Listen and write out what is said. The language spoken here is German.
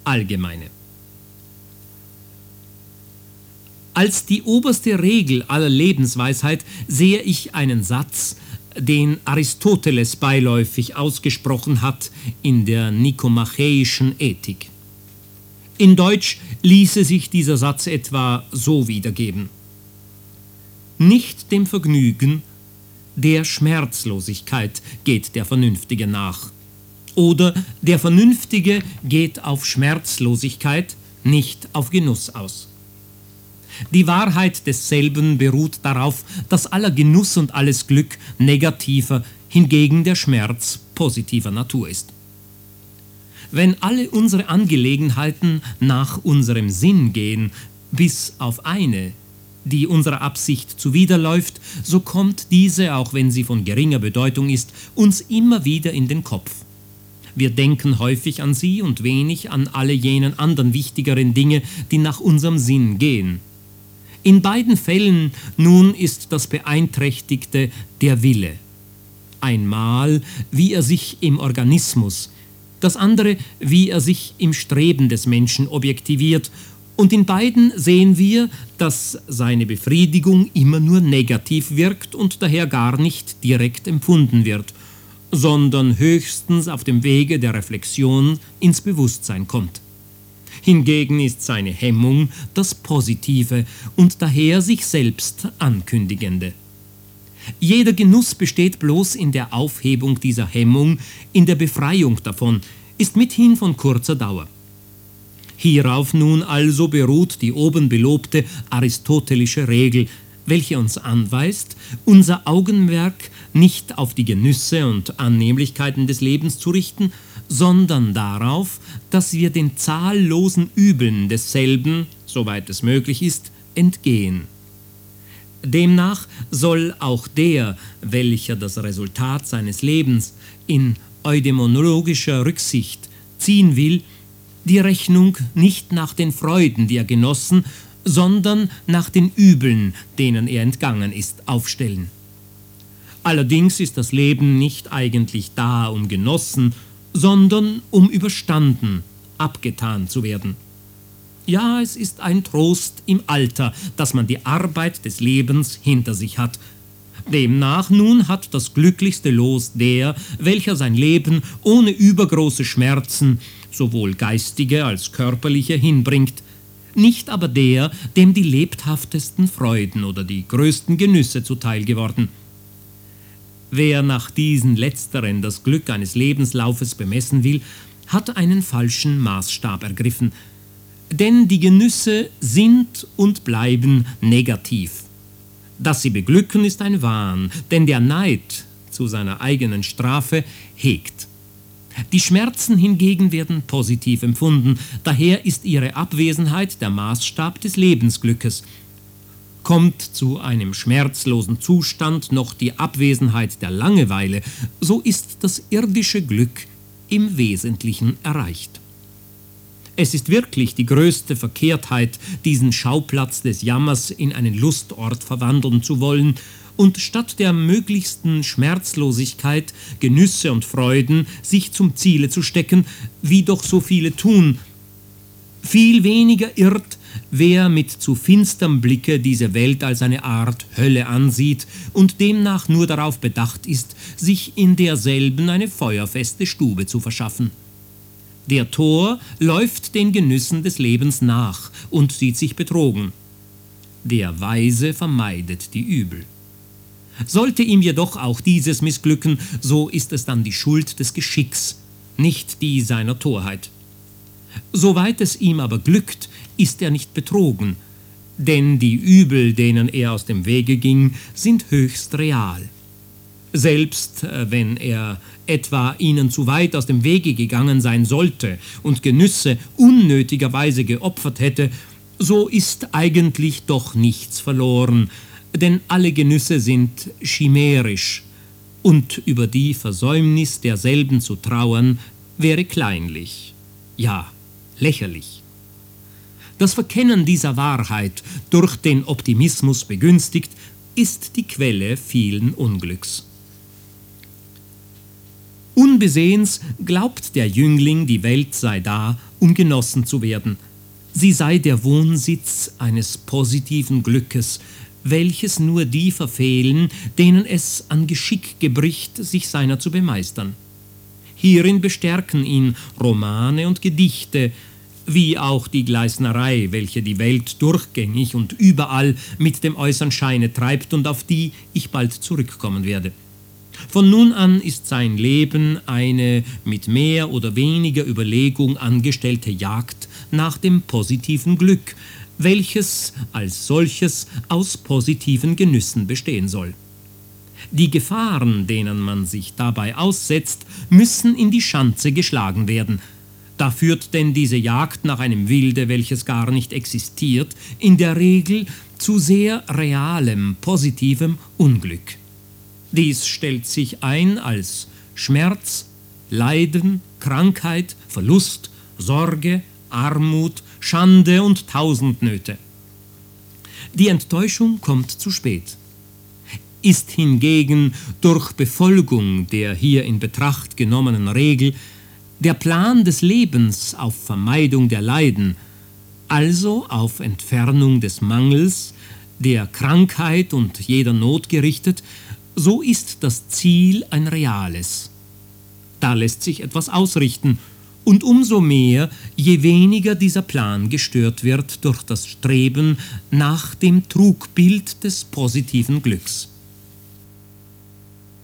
allgemeine. Als die oberste Regel aller Lebensweisheit sehe ich einen Satz, den Aristoteles beiläufig ausgesprochen hat in der Nikomachäischen Ethik. In Deutsch ließe sich dieser Satz etwa so wiedergeben: Nicht dem Vergnügen, der Schmerzlosigkeit geht der Vernünftige nach. Oder der Vernünftige geht auf Schmerzlosigkeit, nicht auf Genuss aus. Die Wahrheit desselben beruht darauf, dass aller Genuss und alles Glück negativer, hingegen der Schmerz positiver Natur ist. Wenn alle unsere Angelegenheiten nach unserem Sinn gehen, bis auf eine, die unserer Absicht zuwiderläuft, so kommt diese, auch wenn sie von geringer Bedeutung ist, uns immer wieder in den Kopf. Wir denken häufig an sie und wenig an alle jenen anderen wichtigeren Dinge, die nach unserem Sinn gehen. In beiden Fällen nun ist das Beeinträchtigte der Wille. Einmal, wie er sich im Organismus, das andere, wie er sich im Streben des Menschen objektiviert, und in beiden sehen wir, dass seine Befriedigung immer nur negativ wirkt und daher gar nicht direkt empfunden wird, sondern höchstens auf dem Wege der Reflexion ins Bewusstsein kommt. Hingegen ist seine Hemmung das Positive und daher sich selbst ankündigende. Jeder Genuss besteht bloß in der Aufhebung dieser Hemmung, in der Befreiung davon, ist mithin von kurzer Dauer. Hierauf nun also beruht die oben belobte aristotelische Regel, welche uns anweist, unser Augenmerk nicht auf die Genüsse und Annehmlichkeiten des Lebens zu richten, sondern darauf, dass wir den zahllosen Übeln desselben, soweit es möglich ist, entgehen. Demnach soll auch der, welcher das Resultat seines Lebens in eudaimonologischer Rücksicht ziehen will, die Rechnung nicht nach den Freuden, die er genossen, sondern nach den Übeln, denen er entgangen ist, aufstellen. Allerdings ist das Leben nicht eigentlich da, um genossen, sondern um überstanden, abgetan zu werden. Ja, es ist ein Trost im Alter, dass man die Arbeit des Lebens hinter sich hat. Demnach nun hat das glücklichste Los der, welcher sein Leben ohne übergroße Schmerzen, sowohl geistige als körperliche, hinbringt, nicht aber der, dem die lebhaftesten Freuden oder die größten Genüsse zuteil geworden. Wer nach diesen letzteren das Glück eines Lebenslaufes bemessen will, hat einen falschen Maßstab ergriffen. Denn die Genüsse sind und bleiben negativ. Dass sie beglücken, ist ein Wahn, denn der Neid zu seiner eigenen Strafe hegt. Die Schmerzen hingegen werden positiv empfunden, daher ist ihre Abwesenheit der Maßstab des Lebensglückes. Kommt zu einem schmerzlosen Zustand noch die Abwesenheit der Langeweile, so ist das irdische Glück im Wesentlichen erreicht. Es ist wirklich die größte Verkehrtheit, diesen Schauplatz des Jammers in einen Lustort verwandeln zu wollen und statt der möglichsten Schmerzlosigkeit, Genüsse und Freuden sich zum Ziele zu stecken, wie doch so viele tun. Viel weniger irrt, wer mit zu finsterem Blicke diese Welt als eine Art Hölle ansieht und demnach nur darauf bedacht ist, sich in derselben eine feuerfeste Stube zu verschaffen. Der Tor läuft den Genüssen des Lebens nach und sieht sich betrogen. Der Weise vermeidet die Übel. Sollte ihm jedoch auch dieses missglücken, so ist es dann die Schuld des Geschicks, nicht die seiner Torheit. Soweit es ihm aber glückt, ist er nicht betrogen, denn die Übel, denen er aus dem Wege ging, sind höchst real. Selbst wenn er etwa ihnen zu weit aus dem Wege gegangen sein sollte und Genüsse unnötigerweise geopfert hätte, so ist eigentlich doch nichts verloren, denn alle Genüsse sind chimärisch, und über die Versäumnis derselben zu trauern, wäre kleinlich, ja, lächerlich. Das Verkennen dieser Wahrheit, durch den Optimismus begünstigt, ist die Quelle vielen Unglücks. Unbesehens glaubt der Jüngling, die Welt sei da, um genossen zu werden. Sie sei der Wohnsitz eines positiven Glückes, welches nur die verfehlen, denen es an Geschick gebricht, sich seiner zu bemeistern. Hierin bestärken ihn Romane und Gedichte, wie auch die Gleisnerei, welche die Welt durchgängig und überall mit dem äußeren Scheine treibt und auf die ich bald zurückkommen werde. Von nun an ist sein Leben eine mit mehr oder weniger Überlegung angestellte Jagd nach dem positiven Glück, welches als solches aus positiven Genüssen bestehen soll. Die Gefahren, denen man sich dabei aussetzt, müssen in die Schanze geschlagen werden. Da führt denn diese Jagd nach einem Wilde, welches gar nicht existiert, in der Regel zu sehr realem, positivem Unglück. Dies stellt sich ein als Schmerz, Leiden, Krankheit, Verlust, Sorge, Armut, Schande und tausend Nöte. Die Enttäuschung kommt zu spät. Ist hingegen durch Befolgung der hier in Betracht genommenen Regel der Plan des Lebens auf Vermeidung der Leiden, also auf Entfernung des Mangels, der Krankheit und jeder Not gerichtet, so ist das Ziel ein reales. Da lässt sich etwas ausrichten, und umso mehr, je weniger dieser Plan gestört wird durch das Streben nach dem Trugbild des positiven Glücks.